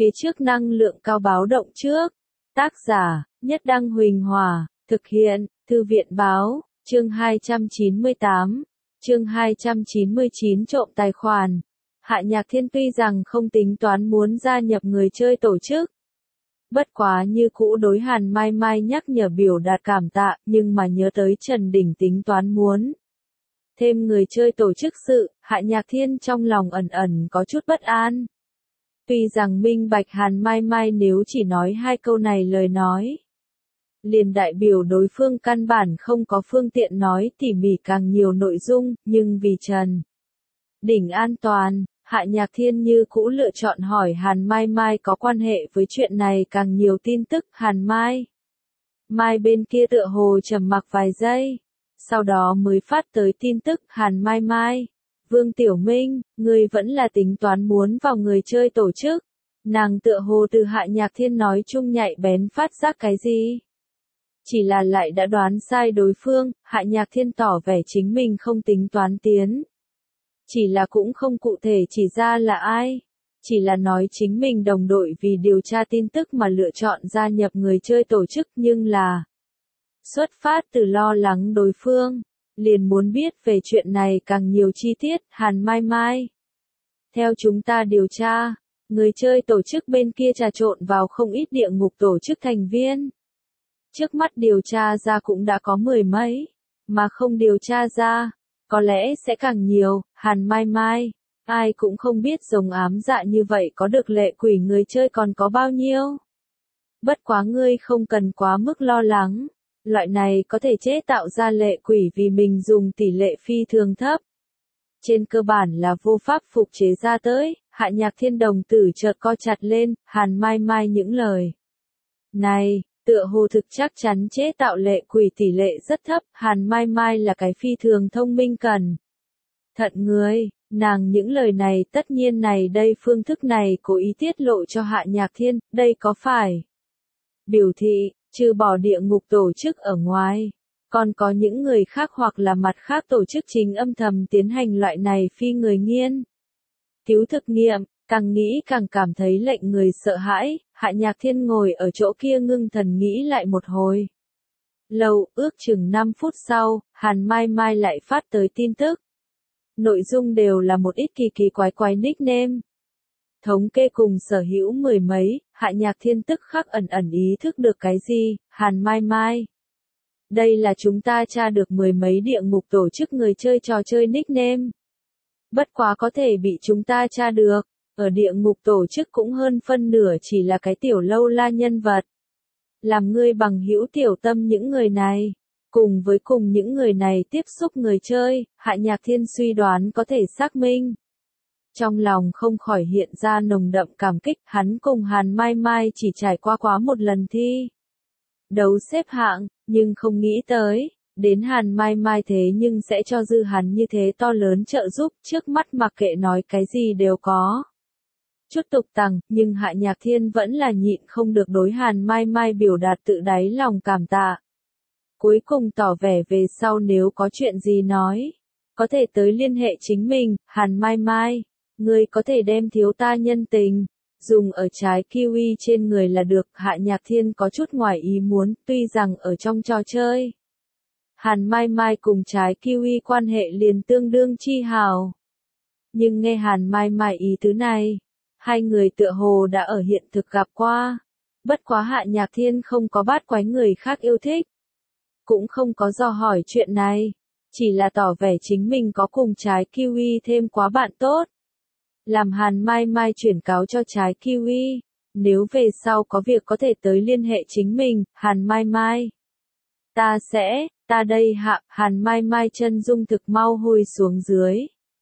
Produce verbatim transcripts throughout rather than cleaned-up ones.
phía trước năng lượng cao báo động trước. Tác giả, Nhất Đăng Huỳnh Hòa, thực hiện, Thư viện Báo, chương hai trăm chín mươi tám, chương hai trăm chín mươi chín trộm tài khoản. Hạ Nhạc Thiên tuy rằng không tính toán muốn gia nhập người chơi tổ chức. Bất quá như cũ đối Hàn Mai Mai nhắc nhở biểu đạt cảm tạ, nhưng mà nhớ tới Trần Đình tính toán muốn thêm người chơi tổ chức sự, Hạ Nhạc Thiên trong lòng ẩn ẩn có chút bất an. Tuy rằng minh bạch Hàn Mai Mai nếu chỉ nói hai câu này lời nói, liền đại biểu đối phương căn bản không có phương tiện nói tỉ mỉ càng nhiều nội dung, nhưng vì Trần Đình an toàn, Hạ Nhạc Thiên như cũ lựa chọn hỏi Hàn Mai Mai có quan hệ với chuyện này càng nhiều tin tức. Hàn Mai Mai bên kia tựa hồ trầm mặc vài giây, sau đó mới phát tới tin tức. Hàn Mai Mai, Vương Tiểu Minh, ngươi vẫn là tính toán muốn vào người chơi tổ chức. Nàng tựa hồ từ Hạ Nhạc Thiên nói chung nhạy bén phát giác cái gì. Chỉ là lại đã đoán sai đối phương, Hạ Nhạc Thiên tỏ vẻ chính mình không tính toán tiến. Chỉ là cũng không cụ thể chỉ ra là ai. Chỉ là nói chính mình đồng đội vì điều tra tin tức mà lựa chọn gia nhập người chơi tổ chức, nhưng là xuất phát từ lo lắng đối phương, liền muốn biết về chuyện này càng nhiều chi tiết. Hàn Mai Mai, theo chúng ta điều tra, người chơi tổ chức bên kia trà trộn vào không ít địa ngục tổ chức thành viên. Trước mắt điều tra ra cũng đã có mười mấy, mà không điều tra ra, có lẽ sẽ càng nhiều. Hàn Mai Mai, ai cũng không biết rồng ám dạ như vậy có được lệ quỷ người chơi còn có bao nhiêu. Bất quá ngươi không cần quá mức lo lắng, loại này có thể chế tạo ra lệ quỷ vì mình dùng tỷ lệ phi thường thấp. Trên cơ bản là vô pháp phục chế ra tới. Hạ Nhạc Thiên đồng tử chợt co chặt lên. Hàn Mai Mai những lời này tựa hồ thực chắc chắn chế tạo lệ quỷ tỷ lệ rất thấp. Hàn Mai Mai là cái phi thường thông minh cẩn thận người, nàng những lời này tất nhiên này đây phương thức này cố ý tiết lộ cho Hạ Nhạc Thiên, đây có phải biểu thị, trừ bỏ địa ngục tổ chức ở ngoài, còn có những người khác hoặc là mặt khác tổ chức chính âm thầm tiến hành loại này phi người nghiên cứu thực nghiệm. Càng nghĩ càng cảm thấy lệnh người sợ hãi. Hạ Nhạc Thiên ngồi ở chỗ kia ngưng thần nghĩ lại một hồi lâu, ước chừng năm phút sau, Hàn Mai Mai lại phát tới tin tức. Nội dung đều là một ít kỳ kỳ quái quái nickname. Thống kê cùng sở hữu mười mấy. Hạ Nhạc Thiên tức khắc ẩn ẩn ý thức được cái gì. Hàn Mai Mai, đây là chúng ta tra được mười mấy địa ngục tổ chức người chơi trò chơi nickname. Bất quá có thể bị chúng ta tra được, ở địa ngục tổ chức cũng hơn phân nửa chỉ là cái tiểu lâu la nhân vật. Làm ngươi bằng hữu tiểu tâm những người này, cùng với cùng những người này tiếp xúc người chơi, Hạ Nhạc Thiên suy đoán có thể xác minh. Trong lòng không khỏi hiện ra nồng đậm cảm kích. Hắn cùng Hàn Mai Mai chỉ trải qua quá một lần thi đấu xếp hạng, nhưng không nghĩ tới, đến Hàn Mai Mai thế nhưng sẽ cho dư hắn như thế to lớn trợ giúp. Trước mắt mặc kệ nói cái gì đều có chút tục tằng, nhưng Hạ Nhạc Thiên vẫn là nhịn không được đối Hàn Mai Mai biểu đạt tự đáy lòng cảm tạ. Cuối cùng tỏ vẻ về sau nếu có chuyện gì nói, có thể tới liên hệ chính mình. Hàn Mai Mai, ngươi có thể đem thiếu ta nhân tình dùng ở trái kiwi trên người là được. Hạ Nhạc Thiên có chút ngoài ý muốn, tuy rằng ở trong trò chơi, Hàn Mai Mai cùng trái kiwi quan hệ liền tương đương chi hào. Nhưng nghe Hàn Mai Mai ý tứ này, hai người tựa hồ đã ở hiện thực gặp qua. Bất quá Hạ Nhạc Thiên không có bát quái người khác yêu thích, cũng không có dò hỏi chuyện này, chỉ là tỏ vẻ chính mình có cùng trái kiwi thêm quá bạn tốt. Làm Hàn Mai Mai chuyển cáo cho trái kiwi, nếu về sau có việc có thể tới liên hệ chính mình. Hàn Mai Mai, ta sẽ, ta đây hạ. Hàn Mai Mai chân dung thực mau hồi xuống dưới.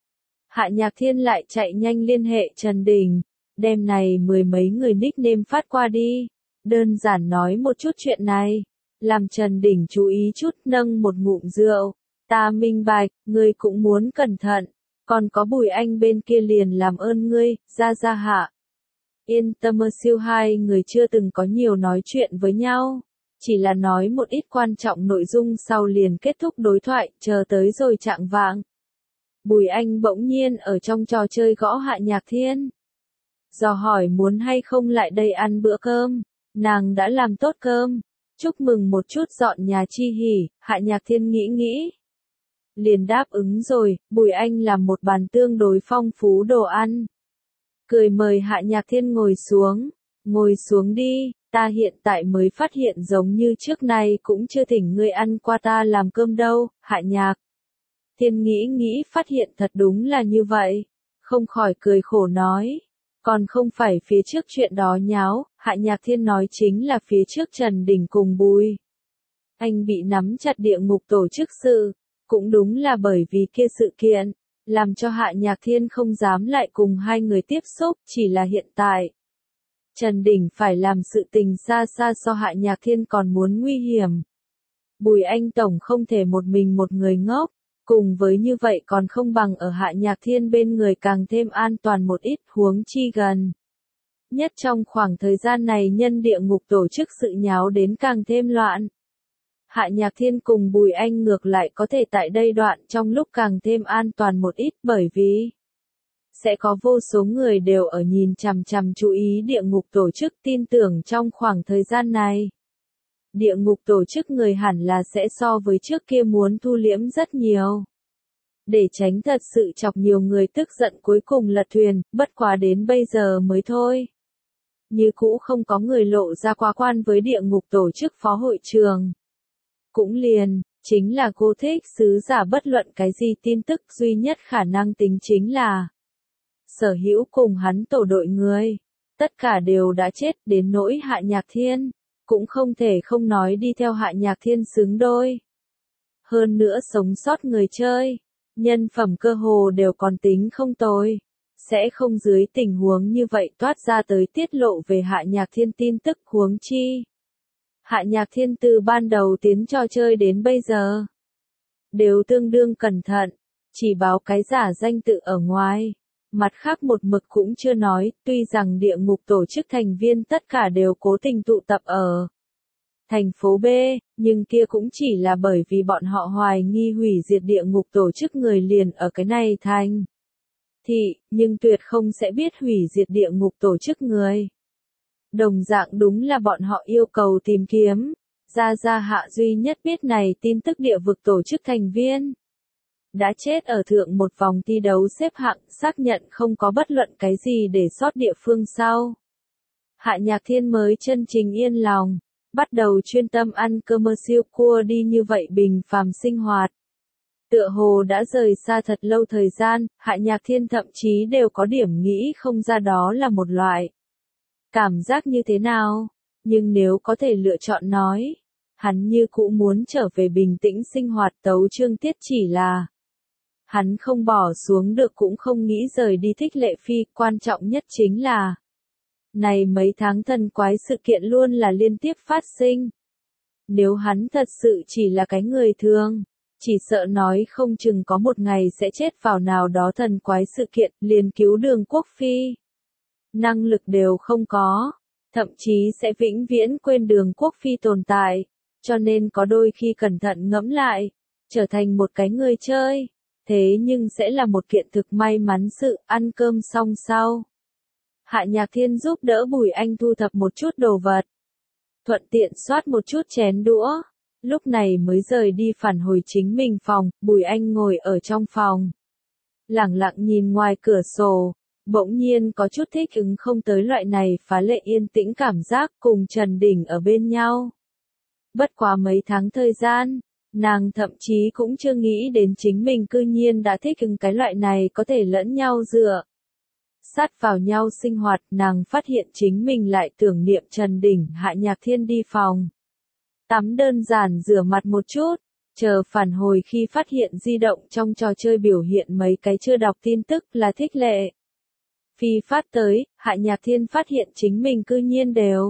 Hạ Nhạc Thiên lại chạy nhanh liên hệ Trần Đình, đem này mười mấy người nickname phát qua đi, đơn giản nói một chút chuyện này, làm Trần Đình chú ý chút, nâng một ngụm rượu. Ta minh bạch, ngươi cũng muốn cẩn thận, còn có Bùi Anh bên kia liền làm ơn ngươi, ra ra hạ. Yên tâm, siêu hai người chưa từng có nhiều nói chuyện với nhau, chỉ là nói một ít quan trọng nội dung sau liền kết thúc đối thoại, chờ tới rồi chạng vạng. Bùi Anh bỗng nhiên ở trong trò chơi gõ Hạ Nhạc Thiên. dò hỏi muốn hay không lại đây ăn bữa cơm. Nàng đã làm tốt cơm. Chúc mừng một chút dọn nhà chi hỉ, Hạ Nhạc Thiên nghĩ nghĩ. Liền đáp ứng rồi, Bùi Anh làm một bàn tương đối phong phú đồ ăn. Cười mời Hạ Nhạc Thiên ngồi xuống. Ngồi xuống đi, ta hiện tại mới phát hiện giống như trước nay cũng chưa thỉnh ngươi ăn qua ta làm cơm đâu, Hạ Nhạc. Thiên nghĩ nghĩ phát hiện thật đúng là như vậy. Không khỏi cười khổ nói. Còn không phải phía trước chuyện đó nháo, Hạ Nhạc Thiên nói chính là phía trước Trần Đình cùng Bùi Anh bị nắm chặt địa ngục tổ chức sự. Cũng đúng là bởi vì kia sự kiện, làm cho Hạ Nhạc Thiên không dám lại cùng hai người tiếp xúc, chỉ là hiện tại. Trần Đình phải làm sự tình xa xa so Hạ Nhạc Thiên còn muốn nguy hiểm. Bùi Anh Tổng không thể một mình một người ngốc, cùng với như vậy còn không bằng ở Hạ Nhạc Thiên bên người càng thêm an toàn một ít, huống chi gần. Nhất trong khoảng thời gian này nhân địa ngục tổ chức sự nháo đến càng thêm loạn. Hạ Nhạc Thiên cùng Bùi Anh ngược lại có thể tại đây đoạn trong lúc càng thêm an toàn một ít bởi vì sẽ có vô số người đều ở nhìn chằm chằm chú ý địa ngục tổ chức tin tưởng trong khoảng thời gian này. Địa ngục tổ chức người hẳn là sẽ so với trước kia muốn thu liễm rất nhiều. Để tránh thật sự chọc nhiều người tức giận cuối cùng lật thuyền, bất quá đến bây giờ mới thôi. Như cũ không có người lộ ra quá quan với địa ngục tổ chức phó hội trường. Cũng liền, chính là cô thích sứ giả bất luận cái gì tin tức duy nhất khả năng tính chính là sở hữu cùng hắn tổ đội người. Tất cả đều đã chết đến nỗi Hạ Nhạc Thiên. Cũng không thể không nói đi theo Hạ Nhạc Thiên xứng đôi. Hơn nữa sống sót người chơi. Nhân phẩm cơ hồ đều còn tính không tồi. Sẽ không dưới tình huống như vậy toát ra tới tiết lộ về Hạ Nhạc Thiên tin tức huống chi. Hạ Nhạc Thiên từ ban đầu tiến trò chơi đến bây giờ. Đều tương đương cẩn thận. Chỉ báo cái giả danh tự ở ngoài. Mặt khác một mực cũng chưa nói, tuy rằng địa ngục tổ chức thành viên tất cả đều cố tình tụ tập ở thành phố B, nhưng kia cũng chỉ là bởi vì bọn họ hoài nghi hủy diệt địa ngục tổ chức người liền ở cái này thành thị, nhưng tuyệt không sẽ biết hủy diệt địa ngục tổ chức người. Đồng dạng đúng là bọn họ yêu cầu tìm kiếm, Gia Gia Hạ duy nhất biết này tin tức địa vực tổ chức thành viên. Đã chết ở thượng một vòng thi đấu xếp hạng, xác nhận không có bất luận cái gì để sót địa phương sau. Hạ Nhạc Thiên mới chân chính yên lòng, bắt đầu chuyên tâm ăn commercial cua đi như vậy bình phàm sinh hoạt. Tựa hồ đã rời xa thật lâu thời gian, Hạ Nhạc Thiên thậm chí đều có điểm nghĩ không ra đó là một loại cảm giác như thế nào, nhưng nếu có thể lựa chọn nói, hắn như cũ muốn trở về bình tĩnh sinh hoạt. Tấu chương tiết chỉ là hắn không bỏ xuống được cũng không nghĩ rời đi Thích Lệ Phi, quan trọng nhất chính là này mấy tháng thần quái sự kiện luôn là liên tiếp phát sinh. Nếu hắn thật sự chỉ là cái người thường, chỉ sợ nói không chừng có một ngày sẽ chết vào nào đó thần quái sự kiện, liền cứu Đường Quốc Phi. Năng lực đều không có, thậm chí sẽ vĩnh viễn quên Đường Quốc Phi tồn tại, cho nên có đôi khi cẩn thận ngẫm lại, trở thành một cái người chơi. Thế nhưng sẽ là một kiện thực may mắn sự, ăn cơm xong sau. Hạ Nhạc Thiên giúp đỡ Bùi Anh thu thập một chút đồ vật. Thuận tiện soát một chút chén đũa. Lúc này mới rời đi phản hồi chính mình phòng, Bùi Anh ngồi ở trong phòng. Lẳng lặng nhìn ngoài cửa sổ, bỗng nhiên có chút thích ứng không tới loại này phá lệ yên tĩnh cảm giác cùng Trần Đình ở bên nhau. Bất quá mấy tháng thời gian. Nàng thậm chí cũng chưa nghĩ đến chính mình cư nhiên đã thích ứng cái loại này có thể lẫn nhau dựa sát vào nhau sinh hoạt. Nàng phát hiện chính mình lại tưởng niệm Trần Đình. Hạ Nhạc Thiên đi phòng tắm đơn giản rửa mặt một chút, chờ phản hồi khi phát hiện di động trong trò chơi biểu hiện mấy cái chưa đọc tin tức là Thích Lệ Phi phát tới. Hạ Nhạc Thiên phát hiện chính mình cư nhiên đều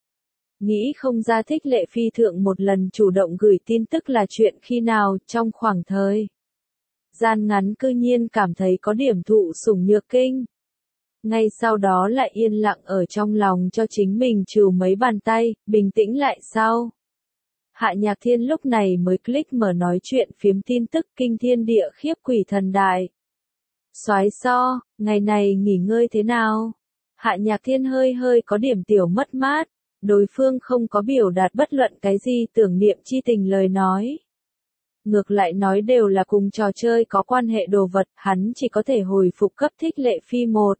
nghĩ không ra Thích Lệ Phi thượng một lần chủ động gửi tin tức là chuyện khi nào. Trong khoảng thời gian ngắn cư nhiên cảm thấy có điểm thụ sủng nhược kinh. Ngay sau đó lại yên lặng ở trong lòng cho chính mình trừ mấy bàn tay, bình tĩnh lại sau. Hạ Nhạc Thiên lúc này mới click mở nói chuyện phiếm tin tức kinh thiên địa khiếp quỷ thần đại. Soái so, ngày này nghỉ ngơi thế nào? Hạ Nhạc Thiên hơi hơi có điểm tiểu mất mát, đối phương không có biểu đạt bất luận cái gì tưởng niệm chi tình lời nói. Ngược lại nói đều là cùng trò chơi có quan hệ đồ vật, hắn chỉ có thể hồi phục cấp thích lệ phi một.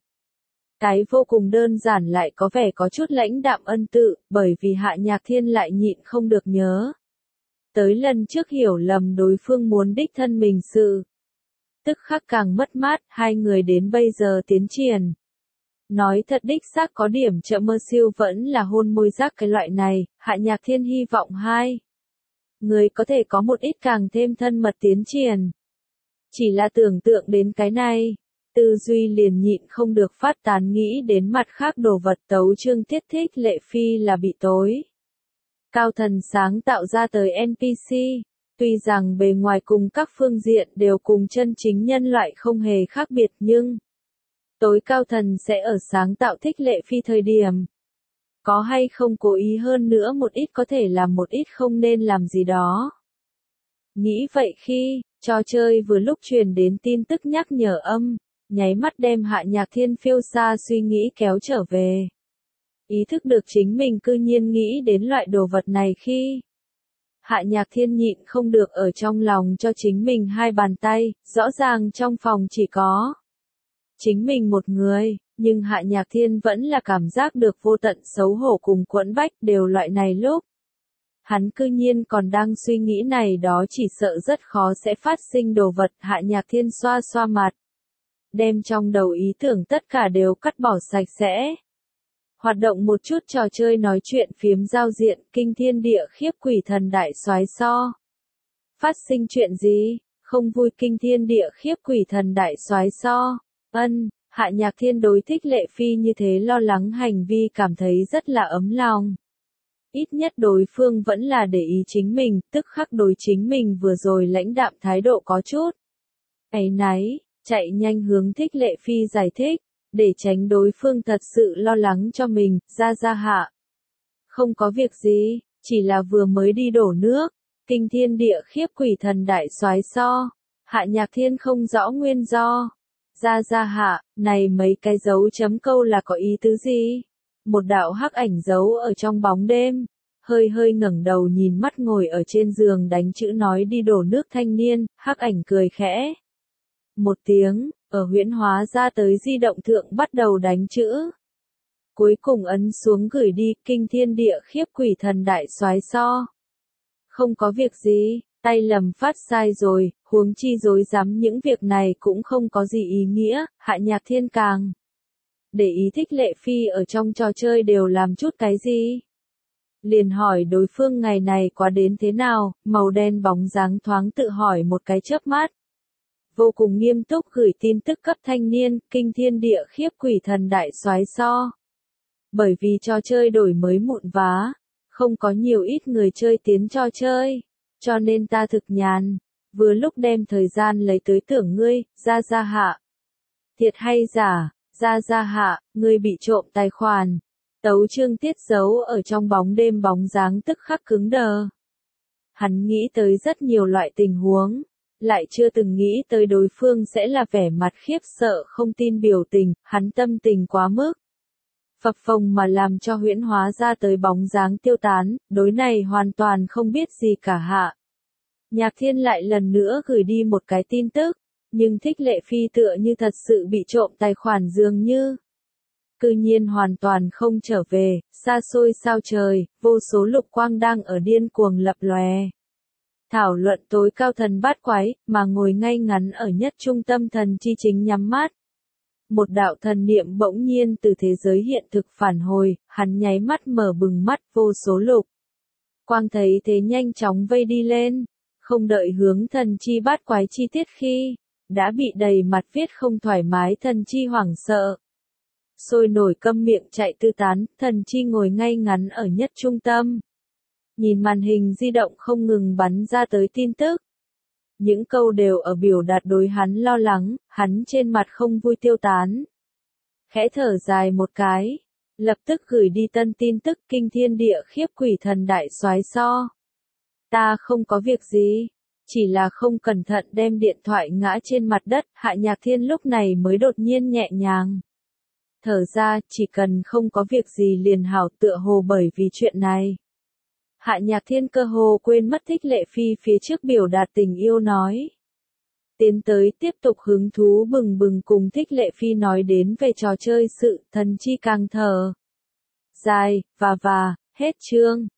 Cái vô cùng đơn giản lại có vẻ có chút lãnh đạm ân tự, bởi vì Hạ Nhạc Thiên lại nhịn không được nhớ. Tới lần trước hiểu lầm đối phương muốn đích thân mình sự. Tức khắc càng mất mát, hai người đến bây giờ tiến triển. Nói thật đích xác có điểm chợ mơ siêu vẫn là hôn môi giác cái loại này, Hạ Nhạc Thiên hy vọng hai. Người có thể có một ít càng thêm thân mật tiến triển. Chỉ là tưởng tượng đến cái này, tư duy liền nhịn không được phát tán nghĩ đến mặt khác đồ vật. Tấu chương tiết thích lệ phi là bị tối. Cao thần sáng tạo ra tới en pê xê, tuy rằng bề ngoài cùng các phương diện đều cùng chân chính nhân loại không hề khác biệt nhưng tối cao thần sẽ ở sáng tạo thích lệ phi thời điểm. Có hay không cố ý hơn nữa một ít có thể làm một ít không nên làm gì đó. Nghĩ vậy khi, trò chơi vừa lúc truyền đến tin tức nhắc nhở âm, nháy mắt đem Hạ Nhạc Thiên phiêu xa suy nghĩ kéo trở về. Ý thức được chính mình cư nhiên nghĩ đến loại đồ vật này khi Hạ Nhạc Thiên nhịn không được ở trong lòng cho chính mình hai bàn tay, rõ ràng trong phòng chỉ có chính mình một người, nhưng Hạ Nhạc Thiên vẫn là cảm giác được vô tận xấu hổ cùng quẫn bách đều loại này lúc. Hắn cư nhiên còn đang suy nghĩ này đó chỉ sợ rất khó sẽ phát sinh đồ vật. Hạ Nhạc Thiên xoa xoa mặt, đem trong đầu ý tưởng tất cả đều cắt bỏ sạch sẽ. Hoạt động một chút trò chơi nói chuyện phiếm giao diện, kinh thiên địa khiếp quỷ thần đại soái so. Phát sinh chuyện gì? Không vui kinh thiên địa khiếp quỷ thần đại soái so. Ân, Hạ Nhạc Thiên đối thích lệ phi như thế lo lắng hành vi cảm thấy rất là ấm lòng. Ít nhất đối phương vẫn là để ý chính mình, tức khắc đối chính mình vừa rồi lãnh đạm thái độ có chút áy náy, chạy nhanh hướng thích lệ phi giải thích, để tránh đối phương thật sự lo lắng cho mình. Ra ra Hạ. Không có việc gì, chỉ là vừa mới đi đổ nước, kinh thiên địa khiếp quỷ thần đại soái so. Hạ Nhạc Thiên không rõ nguyên do. Ra ra Hạ, này mấy cái dấu chấm câu là có ý tứ gì? Một đạo hắc ảnh giấu ở trong bóng đêm, hơi hơi ngẩng đầu nhìn mắt ngồi ở trên giường đánh chữ nói đi đổ nước thanh niên, hắc ảnh cười khẽ. Một tiếng, ở huyễn hóa ra tới di động thượng bắt đầu đánh chữ. Cuối cùng ấn xuống gửi đi, kinh thiên địa khiếp quỷ thần đại soái so. Không có việc gì, tay lầm phát sai rồi, huống chi dối dám những việc này cũng không có gì ý nghĩa. Hạ Nhạc Thiên càng để ý thích lệ phi ở trong trò chơi đều làm chút cái gì. Liền hỏi đối phương ngày này quá đến thế nào, màu đen bóng dáng thoáng tự hỏi một cái chớp mắt. Vô cùng nghiêm túc gửi tin tức cấp thanh niên, kinh thiên địa khiếp quỷ thần đại soái so. Bởi vì trò chơi đổi mới mụn vá, không có nhiều ít người chơi tiến trò chơi, cho nên ta thực nhàn, vừa lúc đem thời gian lấy tới tưởng ngươi. Ra ra Hạ. Thiệt hay giả? Ra ra Hạ, ngươi bị trộm tài khoản. Tấu chương tiết giấu ở trong bóng đêm bóng dáng tức khắc cứng đờ. Hắn nghĩ tới rất nhiều loại tình huống, lại chưa từng nghĩ tới đối phương sẽ là vẻ mặt khiếp sợ không tin biểu tình, hắn tâm tình quá mức phập phồng mà làm cho huyễn hóa ra tới bóng dáng tiêu tán, đối này hoàn toàn không biết gì cả. Hạ Nhạc Thiên lại lần nữa gửi đi một cái tin tức, nhưng thích lệ phi tựa như thật sự bị trộm tài khoản dường như. Cư nhiên hoàn toàn không trở về, xa xôi sao trời, vô số lục quang đang ở điên cuồng lập lòe. Thảo luận tối cao thần bát quái, mà ngồi ngay ngắn ở nhất trung tâm thần chi chính nhắm mắt. Một đạo thần niệm bỗng nhiên từ thế giới hiện thực phản hồi, hắn nháy mắt mở bừng mắt vô số lục. Quang thấy thế nhanh chóng vây đi lên, không đợi hướng thần chi bát quái chi tiết khi, đã bị đầy mặt viết không thoải mái thần chi hoảng sợ. Sôi nổi câm miệng chạy tư tán, thần chi ngồi ngay ngắn ở nhất trung tâm. Nhìn màn hình di động không ngừng bắn ra tới tin tức. Những câu đều ở biểu đạt đối hắn lo lắng, hắn trên mặt không vui tiêu tán. Khẽ thở dài một cái, lập tức gửi đi tân tin tức kinh thiên địa khiếp quỷ thần đại soái so. Ta không có việc gì, chỉ là không cẩn thận đem điện thoại ngã trên mặt đất. Hạ Nhạc Thiên lúc này mới đột nhiên nhẹ nhàng thở ra, chỉ cần không có việc gì liền hảo, tựa hồ bởi vì chuyện này. Hạ Nhạc Thiên cơ hồ quên mất Thích Lệ Phi phía trước biểu đạt tình yêu nói. Tiến tới tiếp tục hứng thú bừng bừng cùng Thích Lệ Phi nói đến về trò chơi sự, thần chi càng thở. Dài, và và, hết chương.